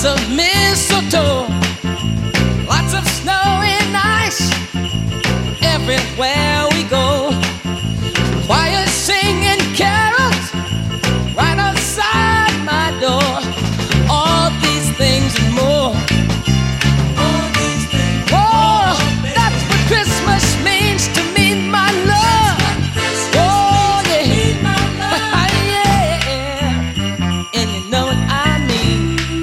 lots of mistletoe, lots of snow and ice everywhere we go. Choir singing carols right outside my door. All these things and more. All these things. Oh, that's what Christmas means to me, my love. Oh yeah, yeah. And you know what I mean.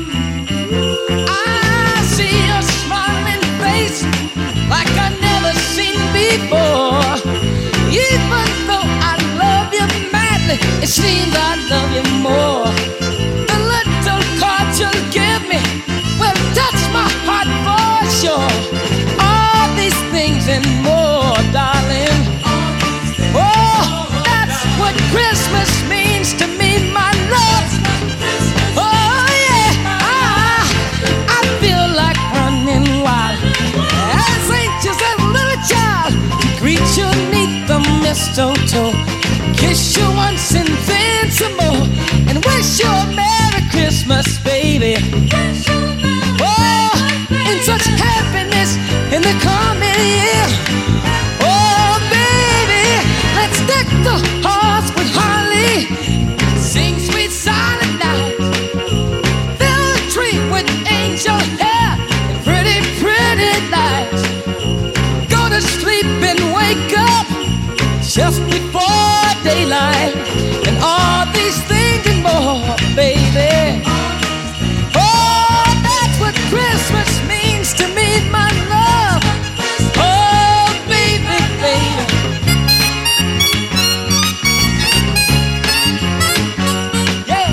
I see your smiling face like I've never seen before. Even though I love you madly, it seems I love you more. The little card you'll give me will touch my heart for sure. All these things and more, darling. Oh, that's what Christmas means to me, my love. Oh yeah, I feel like running wild as anxious as a little child. Greet you neath the mistletoe, kiss you once and then some more, and wish you a Merry Christmas, baby. Oh, in such happiness in the coming year. Oh, baby, let's deck the halls with holly, sing sweet silent night, fill the tree with angel hair and pretty, pretty lights. Go to sleep and wake up just before daylight, and all these things and more, baby. Oh, that's what Christmas means to me, my love. Oh, baby, baby. Yeah.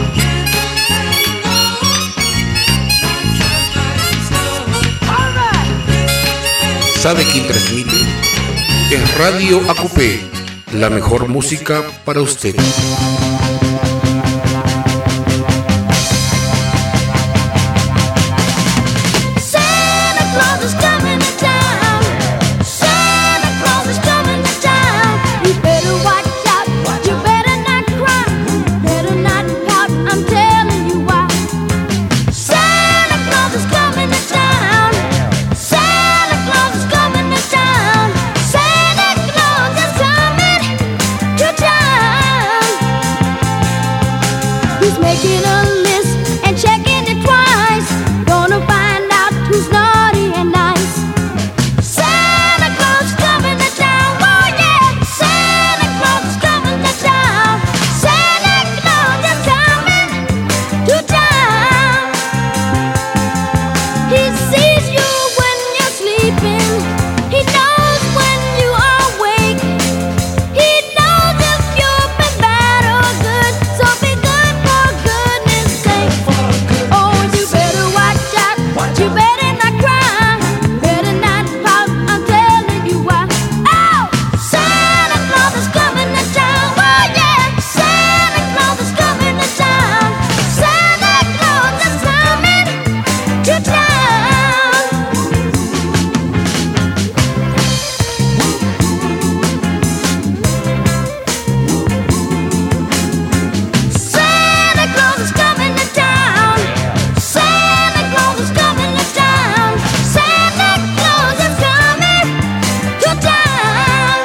All right. ¿Sabe quién transmite? En Radio Acupé, la mejor música para usted. Santa Claus is coming to town. Santa Claus is coming to town. You better watch out. You better not cry. You better not pout. I'm telling you why. Santa Claus is coming to town. Santa Claus is coming to town. Santa Claus is coming to town. He's making a list and checking it twice. Gonna find out who's naughty and nice. Santa Claus is coming to town. Oh yeah, Santa Claus is coming to town. Santa Claus is coming to town. He sees you when you're sleeping. He knows when you are awake. He knows if you've been bad or good. So be good for goodness sake. Oh, you better watch out. You better not cry. Better not pout. I'm telling you why. Oh, Santa Claus is coming to town. Oh yeah, Santa Claus is coming to town. Santa Claus is coming to town. Santa Claus is coming to town. Santa Claus is coming to town. Santa Claus is coming to town.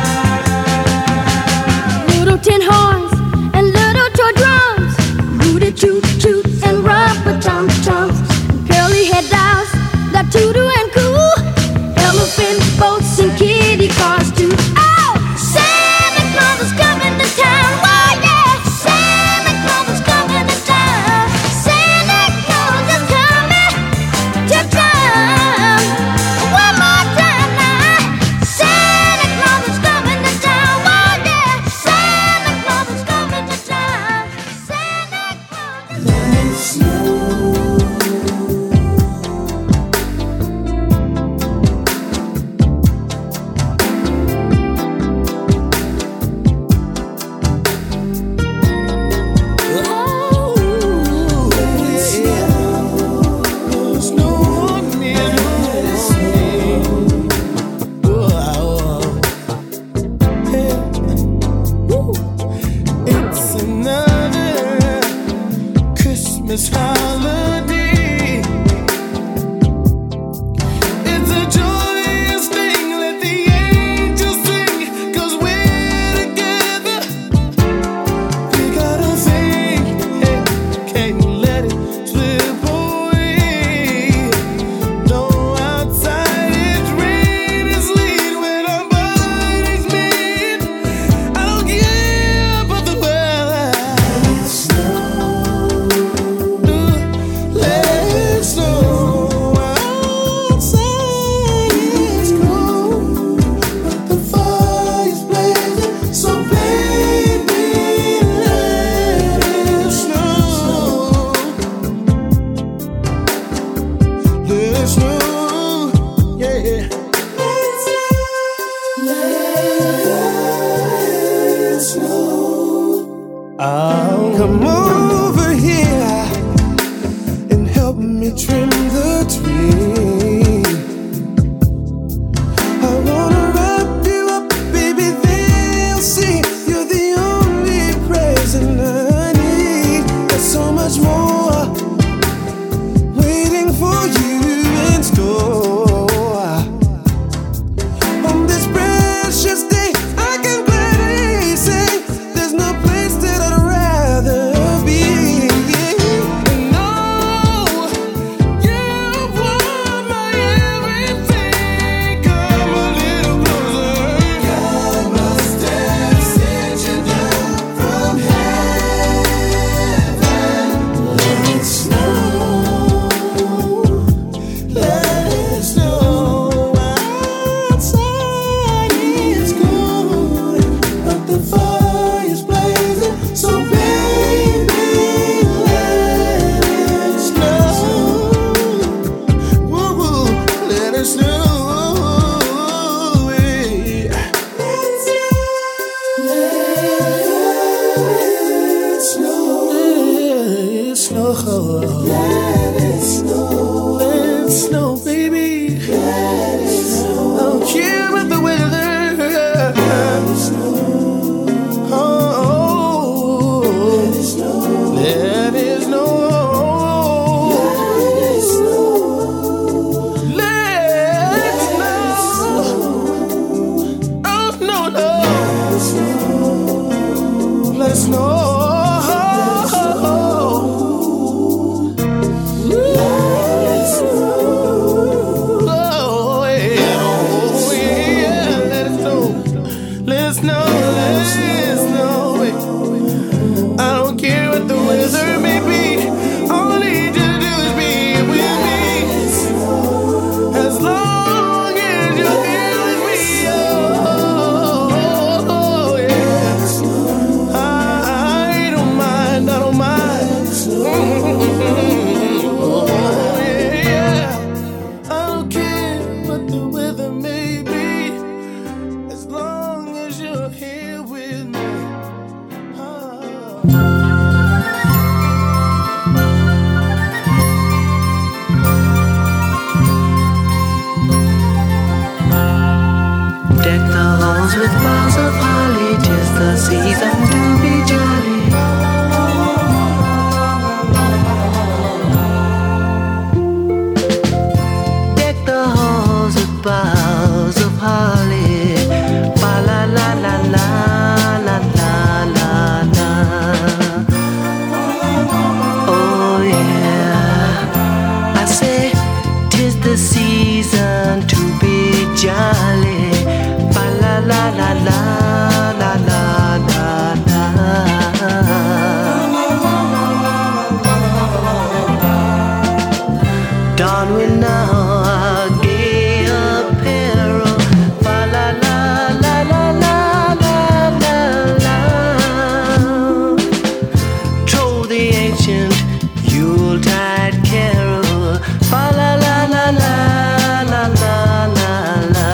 Little tin horns and little toy drums, rooty toot toot and rubber tum tums, curly head dolls that toodoo and coo, elephant boats and kitty cars too. Oh, Santa Claus is coming to town. Oh yeah, Santa Claus is coming to town. Santa Claus is coming to town. One more time now. Santa Claus is coming to town. Oh yeah, Santa Claus is coming to town. Santa Claus. It's another Christmas holiday. trim the tree. I wanna wrap you up, baby, they'll see you're the only present I need. There's so much more waiting for you in store. On this precious day, I can gladly say there's no place that I'd rather be. And oh, you want my everything. Come a little closer. God must have sent you down from heaven. Let it snow. Let it snow. Outside is cold, but the fire's blazing. So baby, let it snow. Woo-woo, let it snow. Let it snow. Let it snow. Let it snow. Let it snow. Let it snow, baby. Let it snow. I don't care about the weather. Let it snow. Oh, let it snow. Let it snow. Let it snow. Let it snow. Oh no no. Let it snow. Oh yeah, let it snow. Let it snow. Let it snow. I don't care what the weather may be. All I need you to do is be with me. As long as you're here with me. Oh yeah. I don't mind. I don't mind. Oh yeah. I don't care what the weather may be. As long as you're here with me. Deck the halls with boughs of holly, 'tis the season to be jolly. Deck the halls with boughs of holly, fa la la la la la la la la. Oh yeah, I say 'tis the season to be jolly. Fa la la la la la la la la. Don we now our gay apparel. Fa la la la la la la la la. Troll the ancient Yuletide carol. Fa la la la la la la la la.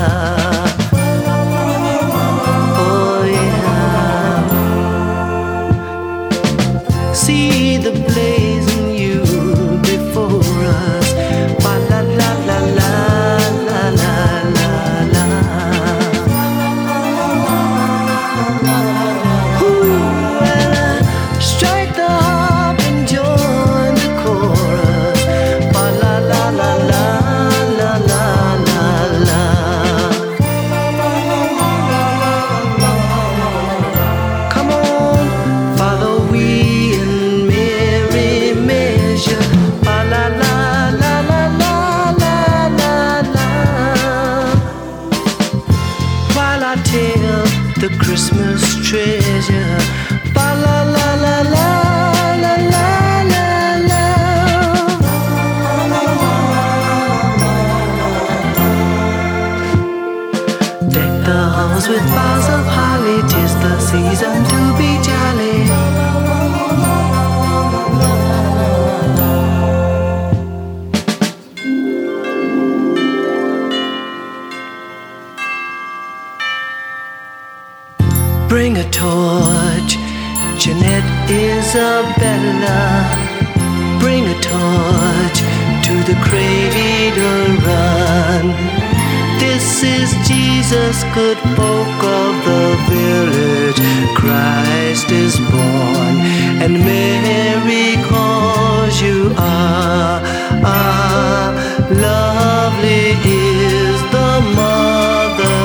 Oh yeah. See the blazing Yule before us. Fa la la la la la la la la. Ooh, and strike the harp and join the chorus. Fa la la la la la la la la. Come on, follow we in merry measure. Fa la la la la la la la la. While I tell the Christmas treasure. Fa la la la la la la la la. Deck the halls with boughs of holly, 'tis the season to be jolly. Bring a torch, Jeanette Isabella. Bring a torch to the cradle run. This is Jesus, good folk of the village. Christ is born, and Mary calls you. Lovely is the mother.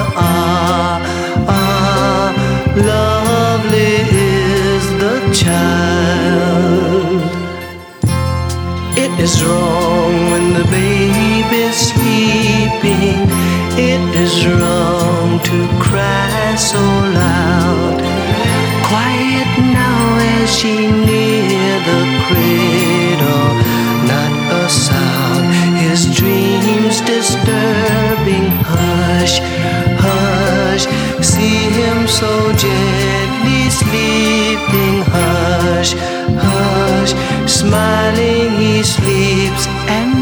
Lovely is the child. It is wrong when the babe is sleeping. It is wrong to cry so loud. Quiet now as she near the cradle. Not a sound, his dreams disturbing. Hush, hush, see him so gently sleeping. Hush, hush, smiling he sleeps and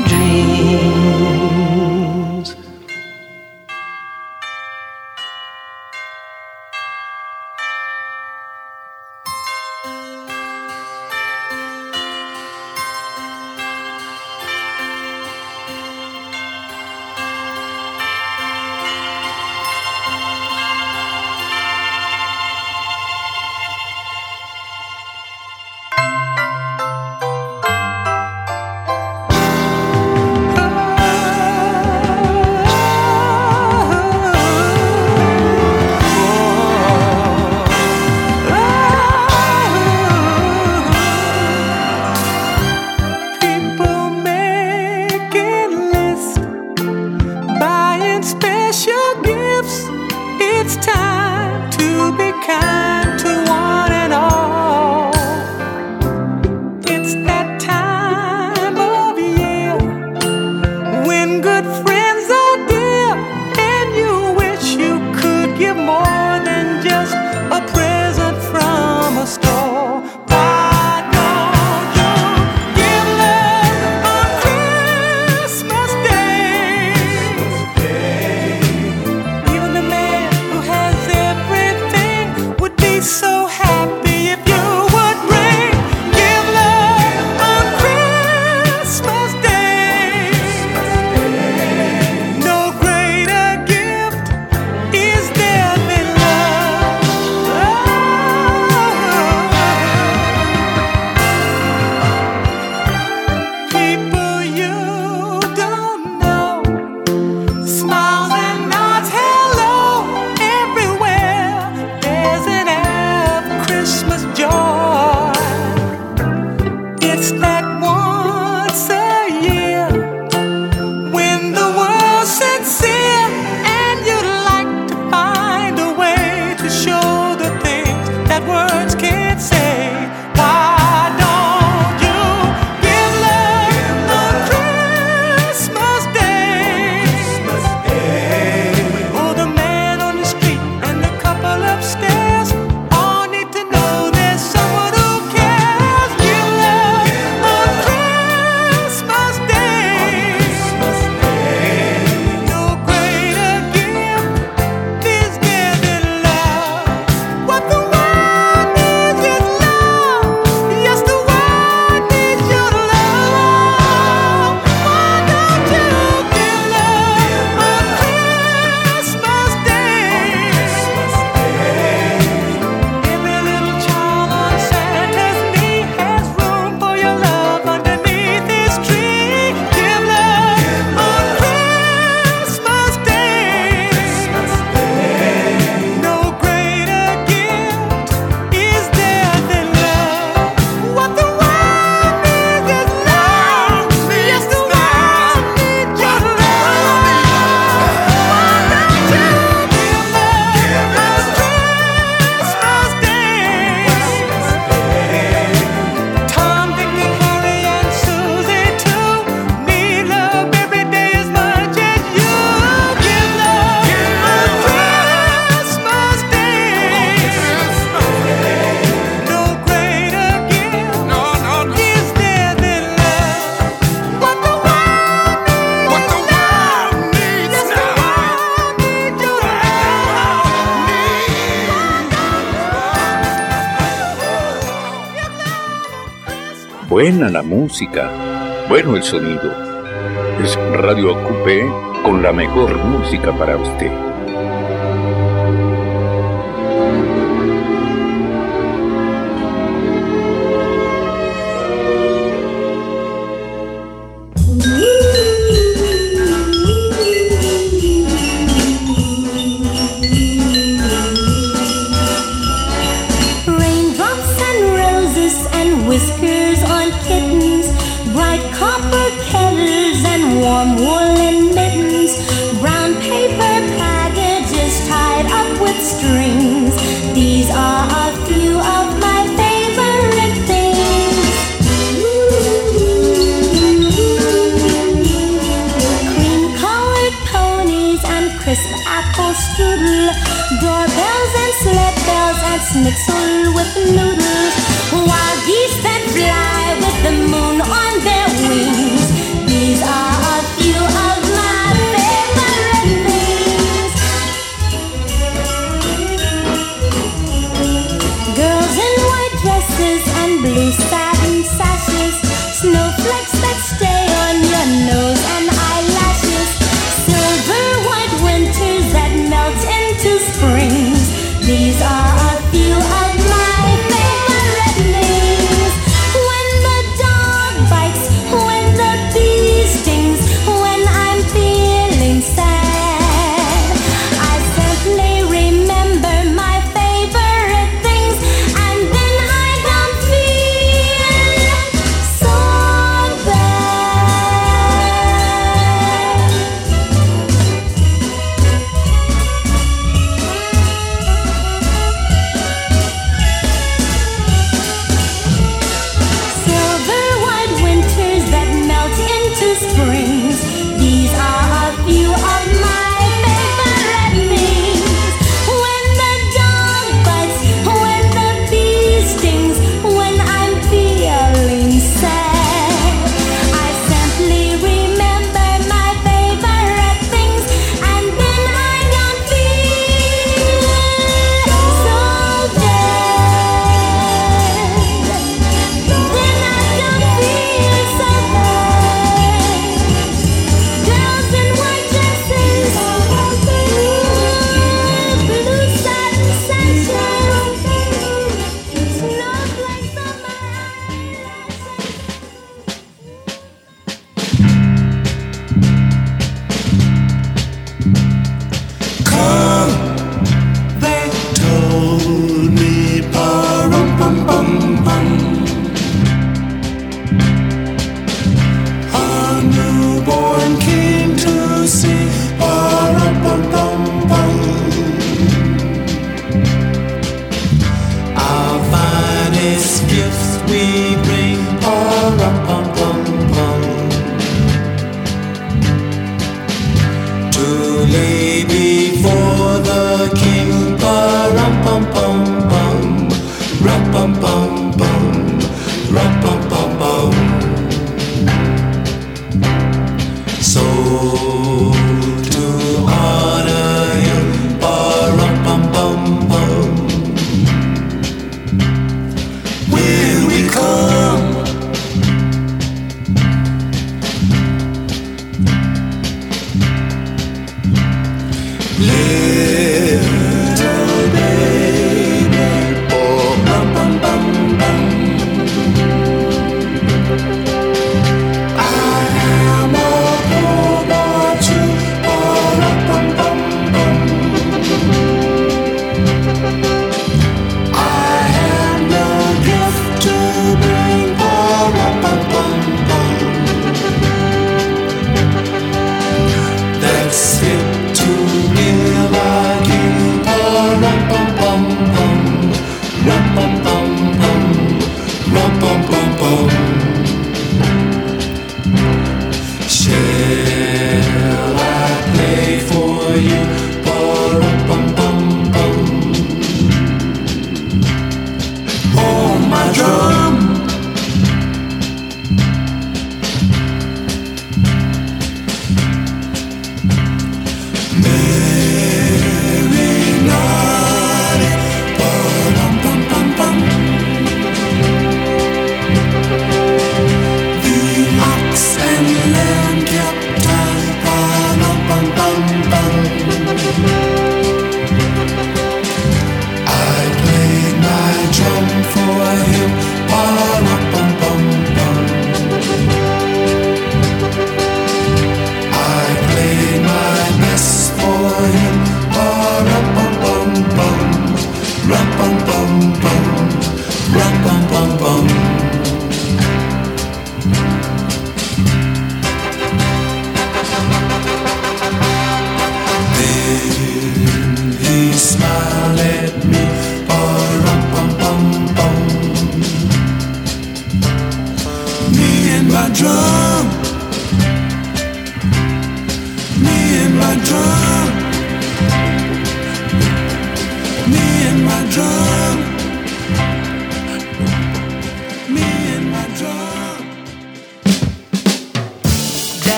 dreams. Buena la música, bueno el sonido. Es Radio Ocupe con la mejor música para usted. Whiskers on kittens, bright copper kettles and warm woolen mittens, brown paper packages tied up with strings. These are a few of my favorite things. Cream-colored ponies and crisp apple strudel, doorbells and sled bells and schnitzel with noodles, wild geese that fly with the moon on their wings. These are a few of my favorite things. Girls in white dresses and blue satin sashes, snowflakes that stay on your nose and eyelashes, silver white winters that melt into springs. These are a few of my favorite things. When the dog bites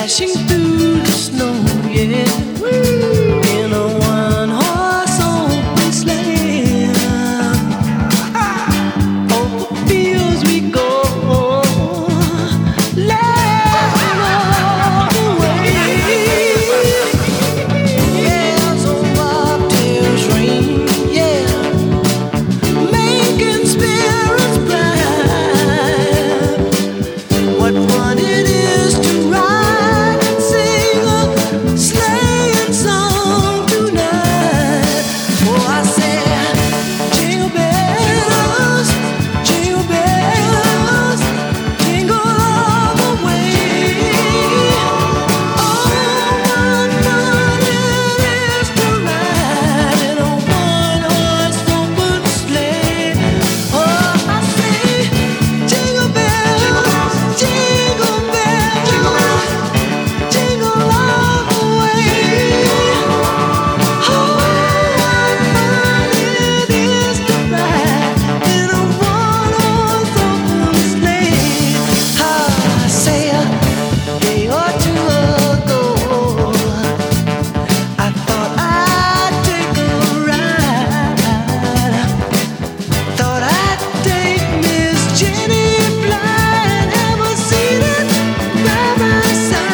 dashing through the snow, yeah, in a one-horse open sleigh. Over the fields we go, laughing all the way. Bells on bobtails ring, yeah, making spirits bright. What fun it is to ride and sing a sleighing song tonight. Oh, I said, jingle bells, jingle all the way. Oh, what fun it is to ride in a one-horse open sleigh. Oh, I say, jingle bells, jingle all the way. Oh, what fun it is to ride in a one-horse open sleigh. I say a day or two ago, I thought I'd take a ride. Thought I'd take Miss Jenny flying, have a seat by my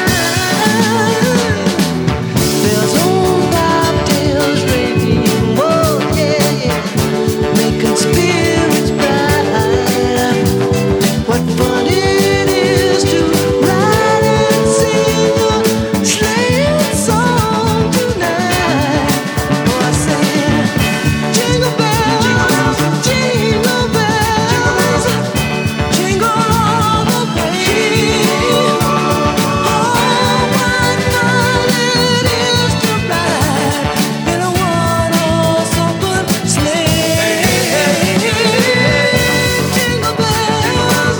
side. Bells on bobtails ringing, oh yeah, yeah, making spirits bright. What fun it is to ride and sing a sleighing song tonight. Oh, I said, jingle bells, jingle all the way. Oh, what fun it is to ride in a one-horse open sleigh. Jingle bells,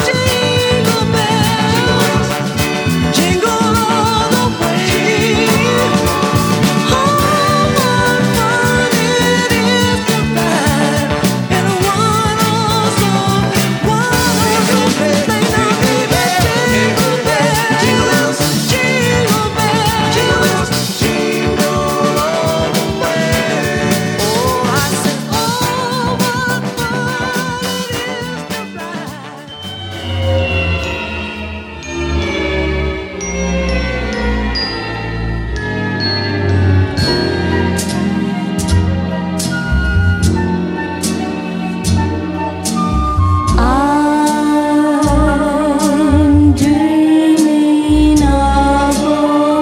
jingle all the way. Oh, what fun it is to ride in a one-horse open sleigh. Now, baby, jingle bells, jingle all the way. Oh, I said, oh, what fun it is to ride. I'm dreaming of a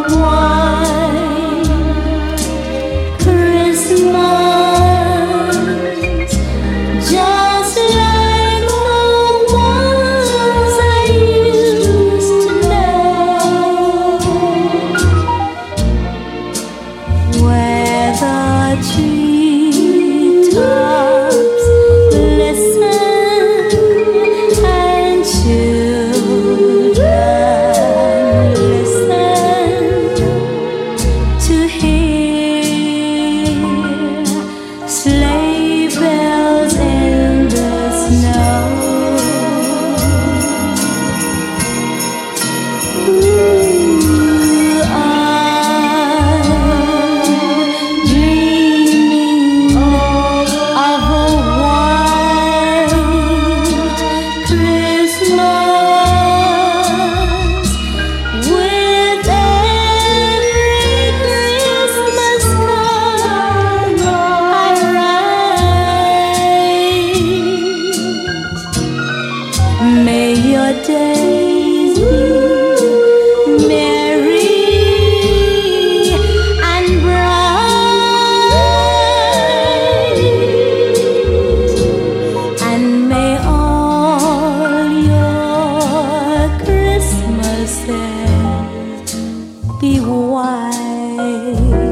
white Christmas, just like the ones I used to know, where the treetops glisten and children listen to hear sleigh bells in the snow. Ooh, I'm dreaming of a white Christmas, with every Christmas card I write. May your days be merry and bright, and may all your Christmases be white.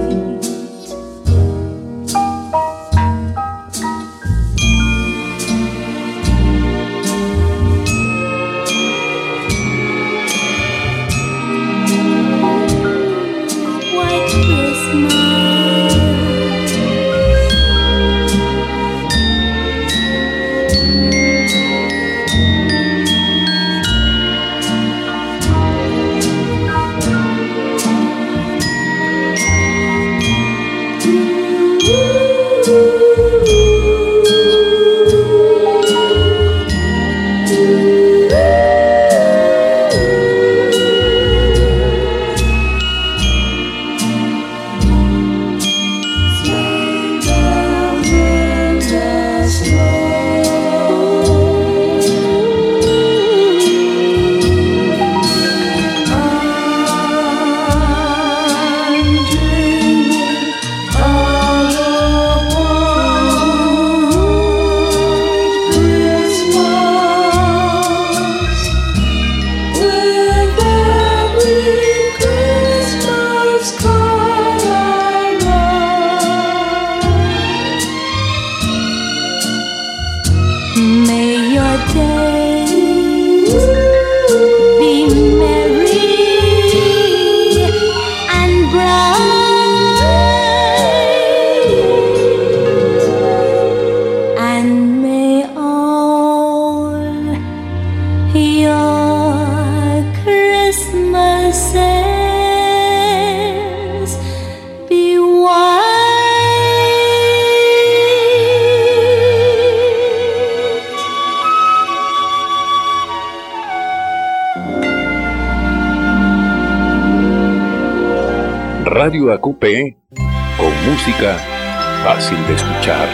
Radio ACUPE, con música fácil de escuchar.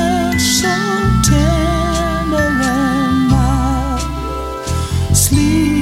Sleep.